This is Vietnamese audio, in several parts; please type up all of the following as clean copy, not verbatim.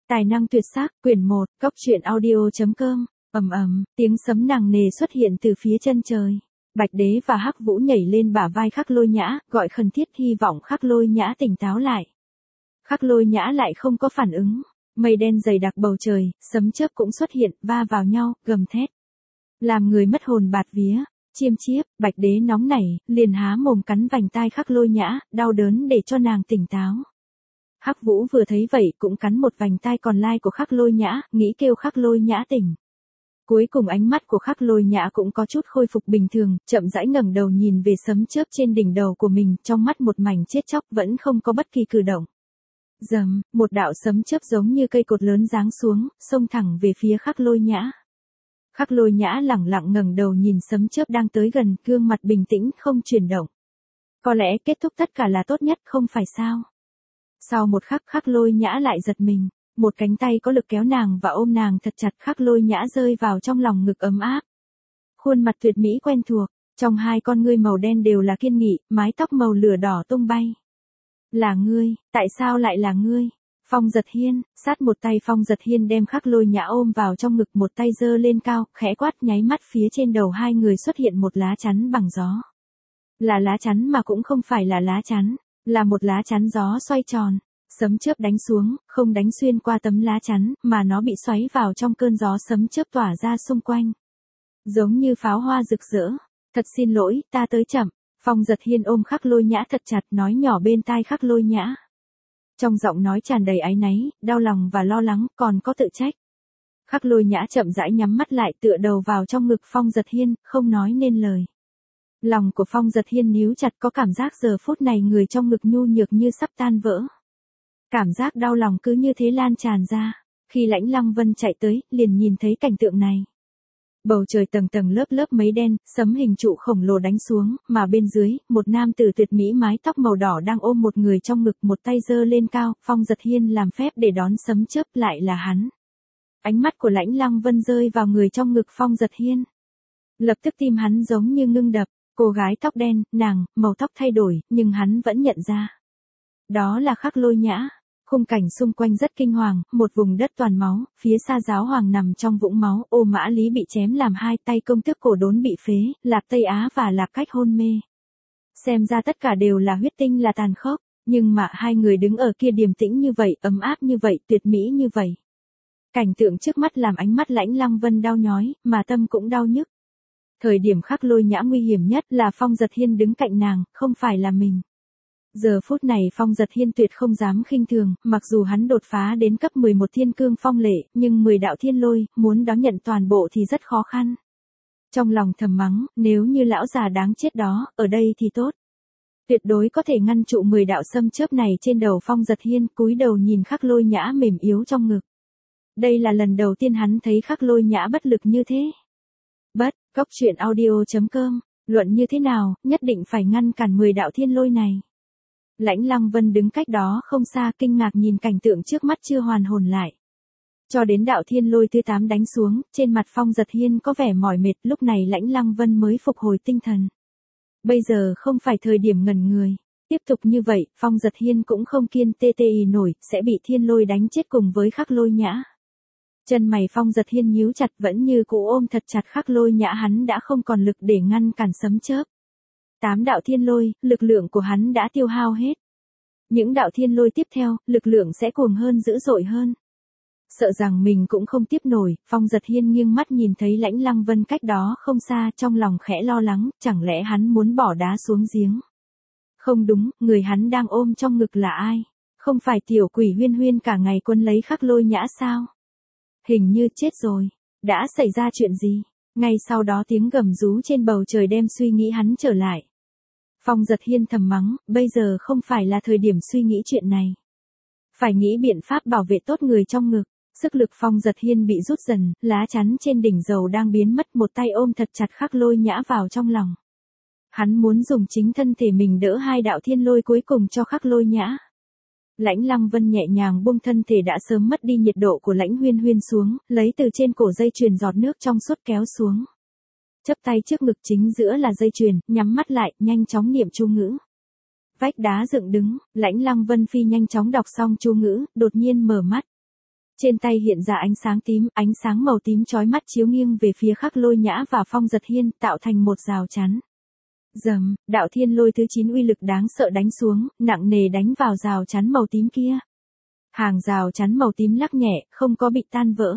Tài năng tuyệt sắc, quyển 1, cốc truyện audio.com, tiếng sấm nặng nề xuất hiện từ phía chân trời. Bạch Đế và Hắc Vũ nhảy lên bả vai Khắc Lôi Nhã, gọi khẩn thiết hy vọng Khắc Lôi Nhã tỉnh táo lại. Khắc Lôi Nhã lại không có phản ứng. Mây đen dày đặc bầu trời, sấm chớp cũng xuất hiện, va vào nhau, gầm thét. Làm người mất hồn bạt vía. Chiêm chiếp, Bạch Đế nóng nảy, liền há mồm cắn vành tai Khắc Lôi Nhã, đau đớn để cho nàng tỉnh táo. Hắc Vũ vừa thấy vậy cũng cắn một vành tai còn lai của Khắc Lôi Nhã, nghĩ kêu Khắc Lôi Nhã tỉnh. Cuối cùng ánh mắt của Khắc Lôi Nhã cũng có chút khôi phục bình thường, chậm rãi ngẩng đầu nhìn về sấm chớp trên đỉnh đầu của mình, trong mắt một mảnh chết chóc vẫn không có bất kỳ cử động. Rầm, một đạo sấm chớp giống như cây cột lớn giáng xuống, xông thẳng về phía Khắc Lôi Nhã. Khắc Lôi Nhã lẳng lặng ngẩng đầu nhìn sấm chớp đang tới gần, gương mặt bình tĩnh không chuyển động. Có lẽ kết thúc tất cả là tốt nhất, không phải sao? Sau một khắc Khắc Lôi Nhã lại giật mình, một cánh tay có lực kéo nàng và ôm nàng thật chặt, Khắc Lôi Nhã rơi vào trong lòng ngực ấm áp. Khuôn mặt tuyệt mỹ quen thuộc, trong hai con ngươi màu đen đều là kiên nghị, mái tóc màu lửa đỏ tung bay. Là ngươi, tại sao lại là ngươi? Phong Giật Hiên, sát một tay Phong Giật Hiên đem Khắc Lôi Nhã ôm vào trong ngực, một tay giơ lên cao, khẽ quát, nháy mắt phía trên đầu hai người xuất hiện một lá chắn bằng gió. Là lá chắn mà cũng không phải là lá chắn, là một lá chắn gió xoay tròn. Sấm chớp đánh xuống, không đánh xuyên qua tấm lá chắn, mà nó bị xoáy vào trong cơn gió sấm chớp tỏa ra xung quanh. Giống như pháo hoa rực rỡ. Thật xin lỗi, ta tới chậm. Phong Giật Hiên ôm Khắc Lôi Nhã thật chặt, nói nhỏ bên tai Khắc Lôi Nhã. Trong giọng nói tràn đầy áy náy, đau lòng và lo lắng, còn có tự trách. Khắc Lôi Nhã chậm rãi nhắm mắt lại, tựa đầu vào trong ngực Phong Giật Hiên, không nói nên lời. Lòng của Phong Giật Hiên níu chặt, có cảm giác giờ phút này người trong ngực nhu nhược như sắp tan vỡ. Cảm giác đau lòng cứ như thế lan tràn ra. Khi Lãnh Lăng Vân chạy tới, liền nhìn thấy cảnh tượng này. Bầu trời tầng tầng lớp lớp mấy đen, sấm hình trụ khổng lồ đánh xuống, mà bên dưới, một nam tử tuyệt mỹ mái tóc màu đỏ đang ôm một người trong ngực, một tay giơ lên cao, Phong Giật Hiên làm phép để đón sấm chớp, lại là hắn. Ánh mắt của Lãnh Lăng Vân rơi vào người trong ngực Phong Giật Hiên. Lập tức tim hắn giống như ngưng đập, cô gái tóc đen, nàng, màu tóc thay đổi, nhưng hắn vẫn nhận ra. Đó là Khắc Lôi Nhã. Khung cảnh xung quanh rất kinh hoàng, một vùng đất toàn máu, phía xa Giáo Hoàng nằm trong vũng máu, Ô Mã Lý bị chém làm hai, tay Công Tước Cổ Đốn bị phế, Lạp Tây Á và Lạp Cách hôn mê. Xem ra tất cả đều là huyết tinh, là tàn khốc, nhưng mà hai người đứng ở kia điềm tĩnh như vậy, ấm áp như vậy, tuyệt mỹ như vậy. Cảnh tượng trước mắt làm ánh mắt Lãnh Lăng Vân đau nhói, mà tâm cũng đau nhức. Thời điểm Khắc Lôi Nhã nguy hiểm nhất là Phong Giật Hiên đứng cạnh nàng, không phải là mình. Giờ phút này Phong Giật Hiên tuyệt không dám khinh thường, mặc dù hắn đột phá đến cấp 11 thiên cương phong lệ, nhưng 10 đạo thiên lôi, muốn đón nhận toàn bộ thì rất khó khăn. Trong lòng thầm mắng, nếu như lão già đáng chết đó, ở đây thì tốt. Tuyệt đối có thể ngăn trụ 10 đạo xâm chớp này trên đầu Phong Giật Hiên, cúi đầu nhìn Khắc Lôi Nhã mềm yếu trong ngực. Đây là lần đầu tiên hắn thấy Khắc Lôi Nhã bất lực như thế. Cốc truyện audio.com, luận như thế nào, nhất định phải ngăn cản 10 đạo thiên lôi này. Lãnh Lăng Vân đứng cách đó không xa, kinh ngạc nhìn cảnh tượng trước mắt chưa hoàn hồn lại. Cho đến đạo thiên lôi thứ 8 đánh xuống, trên mặt Phong Giật Hiên có vẻ mỏi mệt, lúc này Lãnh Lăng Vân mới phục hồi tinh thần. Bây giờ không phải thời điểm ngẩn người. Tiếp tục như vậy, Phong Giật Hiên cũng không kiên tê nổi, sẽ bị thiên lôi đánh chết cùng với Khắc Lôi Nhã. Chân mày Phong Giật Hiên nhíu chặt, vẫn như cũ ôm thật chặt Khắc Lôi Nhã, hắn đã không còn lực để ngăn cản sấm chớp. 8 đạo thiên lôi, lực lượng của hắn đã tiêu hao hết. Những đạo thiên lôi tiếp theo, lực lượng sẽ cuồng hơn, dữ dội hơn. Sợ rằng mình cũng không tiếp nổi, Phong Giật Hiên nghiêng mắt nhìn thấy Lãnh Lăng Vân cách đó không xa, trong lòng khẽ lo lắng, chẳng lẽ hắn muốn bỏ đá xuống giếng. Không đúng, người hắn đang ôm trong ngực là ai? Không phải tiểu quỷ Huyên Huyên cả ngày quấn lấy Khắc Lôi Nhã sao? Hình như chết rồi. Đã xảy ra chuyện gì? Ngay sau đó tiếng gầm rú trên bầu trời đem suy nghĩ hắn trở lại. Phong Giật Hiên thầm mắng, bây giờ không phải là thời điểm suy nghĩ chuyện này. Phải nghĩ biện pháp bảo vệ tốt người trong ngực. Sức lực Phong Giật Hiên bị rút dần, lá chắn trên đỉnh dầu đang biến mất, một tay ôm thật chặt Khắc Lôi Nhã vào trong lòng. Hắn muốn dùng chính thân thể mình đỡ hai đạo thiên lôi cuối cùng cho Khắc Lôi Nhã. Lãnh Lăng Vân nhẹ nhàng buông thân thể đã sớm mất đi nhiệt độ của Lãnh Huyên Huyên xuống, lấy từ trên cổ dây chuyền giọt nước trong suốt kéo xuống. Chắp tay trước ngực, chính giữa là dây chuyền, nhắm mắt lại, nhanh chóng niệm chú ngữ. Vách đá dựng đứng, Lãnh Lăng Vân Phi nhanh chóng đọc xong chú ngữ, đột nhiên mở mắt. Trên tay hiện ra ánh sáng màu tím chói mắt chiếu nghiêng về phía Khắc Lôi Nhã và Phong Giật Hiên, tạo thành một rào chắn. Rầm, đạo thiên lôi thứ 9 uy lực đáng sợ đánh xuống, nặng nề đánh vào rào chắn màu tím kia. Hàng rào chắn màu tím lắc nhẹ, không có bị tan vỡ.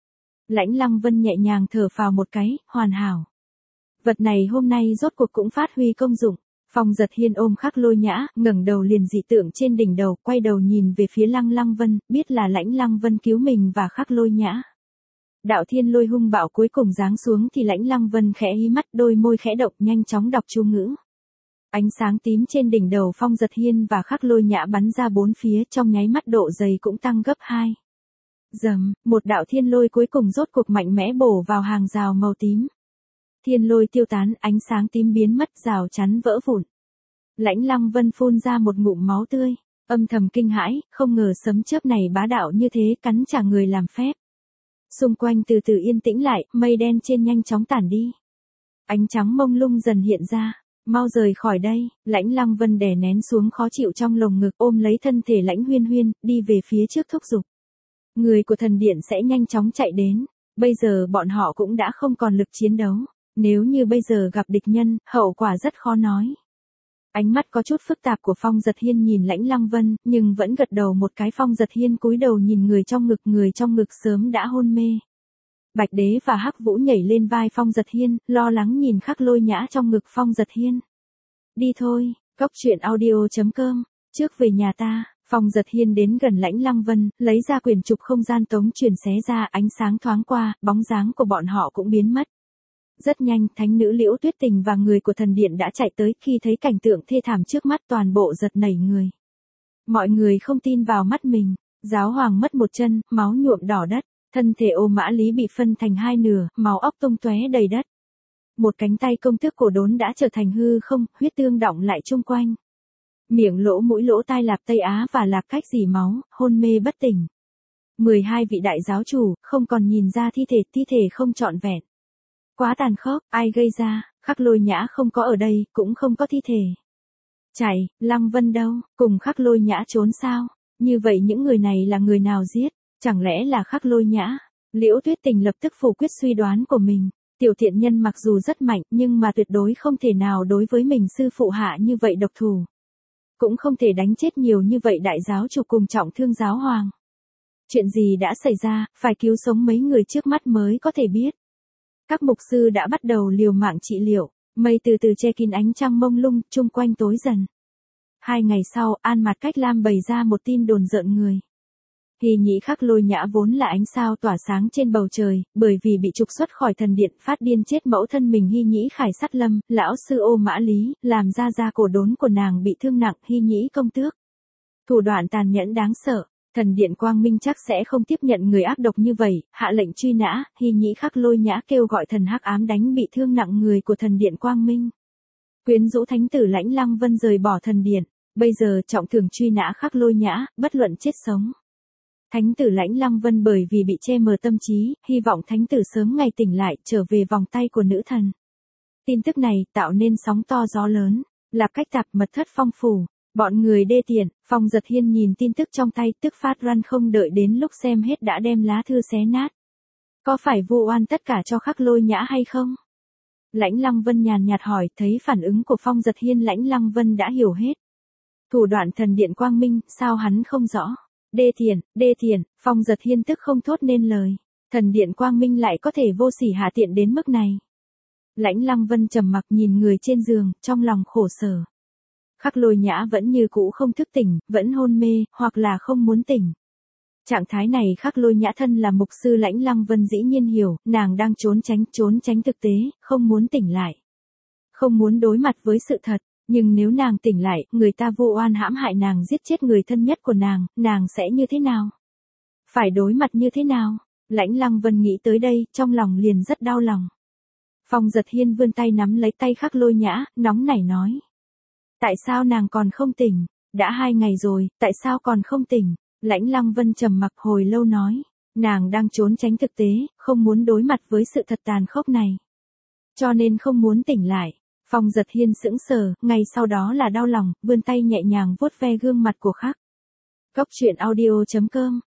Lãnh Lăng Vân nhẹ nhàng thở phào một cái, hoàn hảo. Vật này hôm nay rốt cuộc cũng phát huy công dụng. Phong Giật Hiên ôm Khắc Lôi Nhã, ngẩng đầu liền dị tượng trên đỉnh đầu, quay đầu nhìn về phía Lăng Vân, biết là Lãnh Lăng Vân cứu mình và Khắc Lôi Nhã. Đạo thiên lôi hung bạo cuối cùng giáng xuống thì Lãnh Lăng Vân khẽ hí mắt, đôi môi khẽ động, nhanh chóng đọc chú ngữ. Ánh sáng tím trên đỉnh đầu Phong Giật Hiên và Khắc Lôi Nhã bắn ra bốn phía, trong nháy mắt độ dày cũng tăng gấp 2. Rầm, một đạo thiên lôi cuối cùng rốt cuộc mạnh mẽ bổ vào hàng rào màu tím. Thiên lôi tiêu tán, ánh sáng tím biến mất, rào chắn vỡ vụn. Lãnh Lăng Vân phun ra một ngụm máu tươi, âm thầm kinh hãi, không ngờ sấm chớp này bá đạo như thế, cắn trả người làm phép. Xung quanh từ từ yên tĩnh lại, mây đen trên nhanh chóng tản đi. Ánh trắng mông lung dần hiện ra, mau rời khỏi đây, Lãnh Lăng Vân đè nén xuống khó chịu trong lồng ngực, ôm lấy thân thể Lãnh Huyên Huyên, đi về phía trước thúc giục. Người của thần điện sẽ nhanh chóng chạy đến, bây giờ bọn họ cũng đã không còn lực chiến đấu, nếu như bây giờ gặp địch nhân, hậu quả rất khó nói. Ánh mắt có chút phức tạp của Phong Giật Hiên nhìn Lãnh Lăng Vân, nhưng vẫn gật đầu một cái. Phong Giật Hiên cúi đầu nhìn người trong ngực sớm đã hôn mê. Bạch Đế và Hắc Vũ nhảy lên vai Phong Giật Hiên, lo lắng nhìn Khắc Lôi Nhã trong ngực Phong Giật Hiên. Đi thôi, coctruyện.audio.com, trước về nhà ta. Phong Giật Hiên đến gần Lãnh Lăng Vân, lấy ra quyển trục không gian tống truyền xé ra, ánh sáng thoáng qua, bóng dáng của bọn họ cũng biến mất. Rất nhanh, thánh nữ Liễu Tuyết Tình và người của thần điện đã chạy tới, khi thấy cảnh tượng thê thảm trước mắt toàn bộ giật nảy người. Mọi người không tin vào mắt mình, giáo hoàng mất một chân, máu nhuộm đỏ đất, thân thể Ô Mã Lý bị phân thành hai nửa, máu óc tung tóe đầy đất. Một cánh tay công tước Cổ Đốn đã trở thành hư không, huyết tương đọng lại chung quanh. Miệng lỗ mũi lỗ tai Lạp Tây Á và Lạc Cách dỉ máu, hôn mê bất tỉnh. 12 vị đại giáo chủ, không còn nhìn ra thi thể không trọn vẹn. Quá tàn khốc, ai gây ra, Khắc Lôi Nhã không có ở đây, cũng không có thi thể. Chạy, Lăng Vân đâu, cùng Khắc Lôi Nhã trốn sao? Như vậy những người này là người nào giết? Chẳng lẽ là Khắc Lôi Nhã? Liễu Tuyết Tình lập tức phủ quyết suy đoán của mình. Tiểu thiện nhân mặc dù rất mạnh, nhưng mà tuyệt đối không thể nào đối với mình sư phụ hạ như vậy độc thủ. Cũng không thể đánh chết nhiều như vậy đại giáo chủ cùng trọng thương giáo hoàng. Chuyện gì đã xảy ra, phải cứu sống mấy người trước mắt mới có thể biết. Các mục sư đã bắt đầu liều mạng trị liệu, mây từ từ che kín ánh trăng mông lung, chung quanh tối dần. 2 ngày sau, An Mạt Cách Lam bày ra một tin đồn rợn người. Hy Nhĩ Khắc Lôi Nhã vốn là ánh sao tỏa sáng trên bầu trời, bởi vì bị trục xuất khỏi thần điện, phát điên chết mẫu thân mình Hy Nhĩ Khải Sát Lâm, lão sư Ô Mã Lý, làm gia Cổ Đốn của nàng bị thương nặng, Hy Nhĩ công tước. Thủ đoạn tàn nhẫn đáng sợ. Thần điện Quang Minh chắc sẽ không tiếp nhận người ác độc như vậy, hạ lệnh truy nã. Hy Nhĩ Khắc Lôi Nhã kêu gọi thần hắc ám đánh bị thương nặng người của thần điện Quang Minh. Quyến rũ thánh tử Lãnh Lăng Vân rời bỏ thần điện, bây giờ trọng thưởng truy nã Khắc Lôi Nhã, bất luận chết sống. Thánh tử Lãnh Lăng Vân bởi vì bị che mờ tâm trí, hy vọng thánh tử sớm ngày tỉnh lại, trở về vòng tay của nữ thần. Tin tức này tạo nên sóng to gió lớn, Lạp Cách Tạp mật thất phong phủ. Bọn người đê tiện. Phong Giật Hiên nhìn tin tức trong tay, tức phát run, không đợi đến lúc xem hết đã đem lá thư xé nát. Có phải vu oan tất cả cho Khắc Lôi Nhã hay không? Lãnh Lăng Vân nhàn nhạt hỏi, thấy phản ứng của Phong Giật Hiên Lãnh Lăng Vân đã hiểu hết. Thủ đoạn thần điện Quang Minh, sao hắn không rõ? Đê tiện, Phong Giật Hiên tức không thốt nên lời. Thần điện Quang Minh lại có thể vô sỉ hạ tiện đến mức này. Lãnh Lăng Vân trầm mặc nhìn người trên giường, trong lòng khổ sở. Khắc Lôi Nhã vẫn như cũ không thức tỉnh, vẫn hôn mê, hoặc là không muốn tỉnh. Trạng thái này Khắc Lôi Nhã thân là mục sư Lãnh Lăng Vân dĩ nhiên hiểu, nàng đang trốn tránh thực tế, không muốn tỉnh lại. Không muốn đối mặt với sự thật, nhưng nếu nàng tỉnh lại, người ta vu oan hãm hại nàng, giết chết người thân nhất của nàng sẽ như thế nào? Phải đối mặt như thế nào? Lãnh Lăng Vân nghĩ tới đây, trong lòng liền rất đau lòng. Phong Giật Hiên vươn tay nắm lấy tay Khắc Lôi Nhã, nóng nảy nói. Tại sao nàng còn không tỉnh? Đã 2 ngày rồi, tại sao còn không tỉnh? Lãnh Lăng Vân trầm mặc hồi lâu nói. Nàng đang trốn tránh thực tế, không muốn đối mặt với sự thật tàn khốc này. Cho nên không muốn tỉnh lại. Phong Giật Hiên sững sờ, ngay sau đó là đau lòng, vươn tay nhẹ nhàng vuốt ve gương mặt của Khắc. Coctruyện.audio.com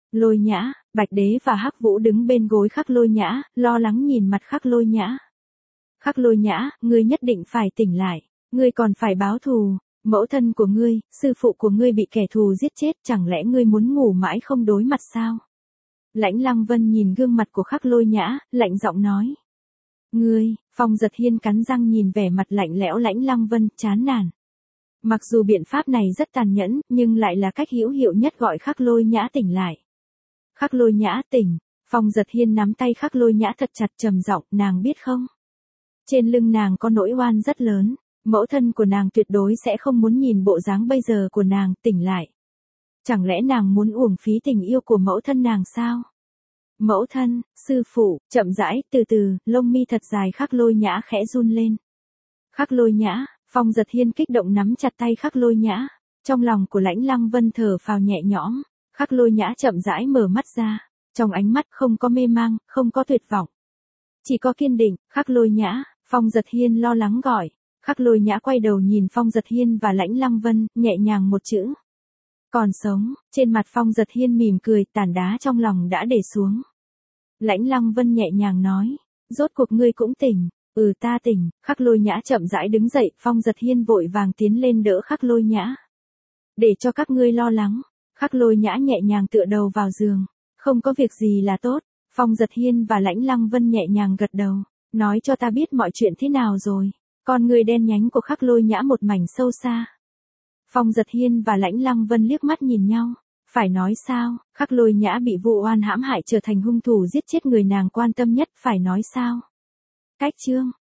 Lôi Nhã, Bạch Đế và Hắc Vũ đứng bên gối Khắc Lôi Nhã, lo lắng nhìn mặt Khắc Lôi Nhã. Khắc Lôi Nhã, ngươi nhất định phải tỉnh lại, ngươi còn phải báo thù, mẫu thân của ngươi, sư phụ của ngươi bị kẻ thù giết chết, chẳng lẽ ngươi muốn ngủ mãi không đối mặt sao? Lãnh Lăng Vân nhìn gương mặt của Khắc Lôi Nhã, lạnh giọng nói. Ngươi, Phong Giật Hiên cắn răng nhìn vẻ mặt lạnh lẽo Lãnh Lăng Vân, chán nản. Mặc dù biện pháp này rất tàn nhẫn, nhưng lại là cách hữu hiệu nhất gọi Khắc Lôi Nhã tỉnh lại. Khắc Lôi Nhã tỉnh, Phong Giật Hiên nắm tay Khắc Lôi Nhã thật chặt trầm giọng, nàng biết không? Trên lưng nàng có nỗi oan rất lớn, mẫu thân của nàng tuyệt đối sẽ không muốn nhìn bộ dáng bây giờ của nàng, tỉnh lại. Chẳng lẽ nàng muốn uổng phí tình yêu của mẫu thân nàng sao? Mẫu thân, sư phụ, chậm rãi, từ từ, lông mi thật dài Khắc Lôi Nhã khẽ run lên. Khắc Lôi Nhã, Phong Giật Hiên kích động nắm chặt tay Khắc Lôi Nhã, trong lòng của Lãnh Lăng Vân thở phào nhẹ nhõm, Khắc Lôi Nhã chậm rãi mở mắt ra, trong ánh mắt không có mê mang, không có tuyệt vọng. Chỉ có kiên định. Khắc Lôi Nhã, Phong Giật Hiên lo lắng gọi. Khắc Lôi Nhã quay đầu nhìn Phong Giật Hiên và Lãnh Lăng Vân, nhẹ nhàng một chữ. Còn sống, trên mặt Phong Giật Hiên mỉm cười, tảng đá trong lòng đã để xuống. Lãnh Lăng Vân nhẹ nhàng nói, rốt cuộc ngươi cũng tỉnh. Ta tỉnh. Khắc Lôi Nhã chậm rãi đứng dậy, Phong Giật Hiên vội vàng tiến lên đỡ Khắc Lôi Nhã. Để cho các ngươi lo lắng. Khắc Lôi Nhã nhẹ nhàng tựa đầu vào giường. Không có việc gì là tốt. Phong Giật Hiên và Lãnh Lăng Vân nhẹ nhàng gật đầu. Nói cho ta biết mọi chuyện thế nào rồi. Con người đen nhánh của Khắc Lôi Nhã một mảnh sâu xa. Phong Giật Hiên và Lãnh Lăng Vân liếc mắt nhìn nhau. Phải nói sao? Khắc Lôi Nhã bị Vu Oan hãm hại trở thành hung thủ giết chết người nàng quan tâm nhất, phải nói sao? Cách chương